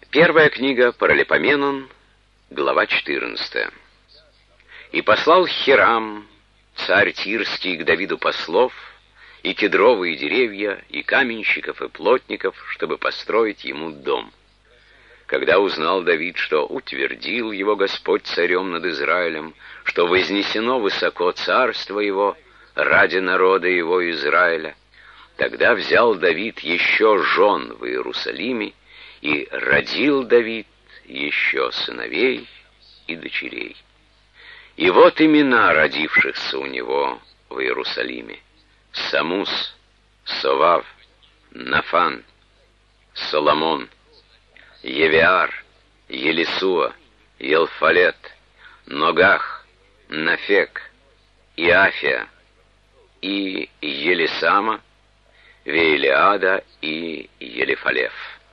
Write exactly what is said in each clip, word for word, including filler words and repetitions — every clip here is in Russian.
Первая книга Паралипоменон, глава четырнадцатая. «И послал Хирам, царь Тирский, к Давиду послов, и кедровые деревья, и каменщиков, и плотников, чтобы построить ему дом. Когда узнал Давид, что утвердил его Господь царем над Израилем, что вознесено высоко царство его ради народа его Израиля, тогда взял Давид еще жен в Иерусалиме, и родил Давид еще сыновей и дочерей. И вот имена родившихся у него в Иерусалиме: Самус, Совав, Нафан, Соломон, Евиар, Елисуа, Елфалет, Ногах, Нафек, Иафия и Елисама, Веилиада и Елифалев.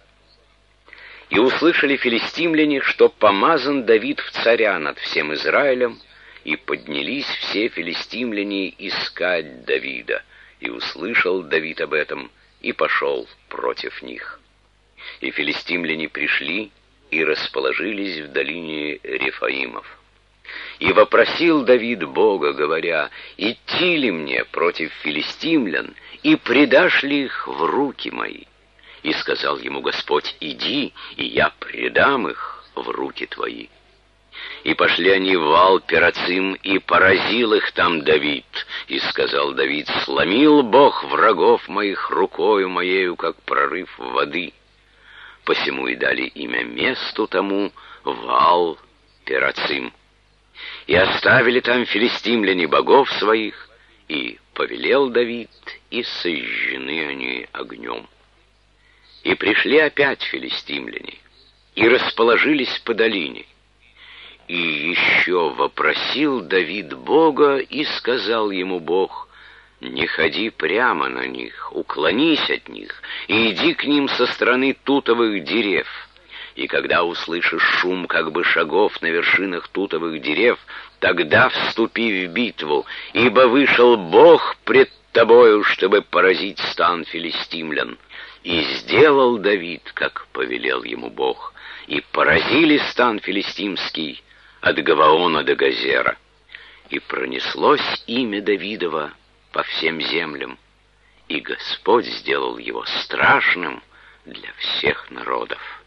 И услышали филистимляне, что помазан Давид в царя над всем Израилем, и поднялись все филистимляне искать Давида. И услышал Давид об этом, и пошел против них. И филистимляне пришли и расположились в долине Рефаимов. И вопросил Давид Бога, говоря: идти ли мне против филистимлян, и предашь ли их в руки мои? И сказал ему Господь: иди, и я предам их в руки твои. И пошли они в Ваал-Перацим, и поразил их там Давид. И сказал Давид: сломил Бог врагов моих рукою моею, как прорыв воды. Посему и дали имя месту тому Ваал-Перацим. И оставили там филистимляне богов своих, и повелел Давид, и сожжены они огнем. И пришли опять филистимляне, и расположились по долине. И еще вопросил Давид Бога, и сказал ему Бог: не ходи прямо на них, уклонись от них, и иди к ним со стороны тутовых дерев. И когда услышишь шум как бы шагов на вершинах тутовых дерев, тогда вступи в битву, ибо вышел Бог пред тобою, чтобы поразить стан филистимлян. И сделал Давид, как повелел ему Бог, и поразили стан филистимский от Гаваона до Газера. И пронеслось имя Давидова по всем землям, и Господь сделал его страшным для всех народов.